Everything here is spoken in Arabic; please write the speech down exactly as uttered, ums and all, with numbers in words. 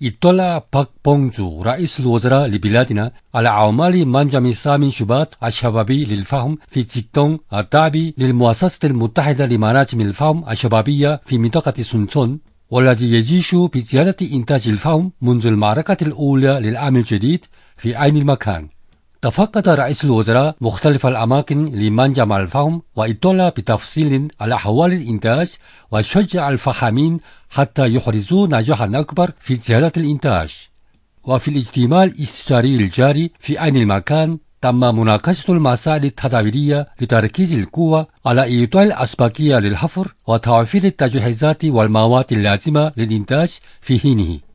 اطلع باك بونجو رئيس الوزراء لبلادنا على أعمال منجم سامي شباط الشبابي للفهم في تيكتون التابع للمؤسسة المتحدة لمناجم الفهم الشبابية في منطقة سونسون، والذي يجيش بزيادة إنتاج الفهم منذ المعركة الأولى للعام الجديد في عين المكان. تفقد رئيس الوزراء مختلف الأماكن لمنجم الفهم واطلع بتفصيل على أحوال الإنتاج، وشجع الفخامين حتى يحرزوا نجاحا أكبر في زيادة الإنتاج. وفي الاجتماع الاستشاري الجاري في عين المكان تم مناقشة المسائل التدابيرية لتركيز القوة على إعطاء الأسبقية للحفر وتوفير التجهيزات والمواد اللازمة للإنتاج في حينه.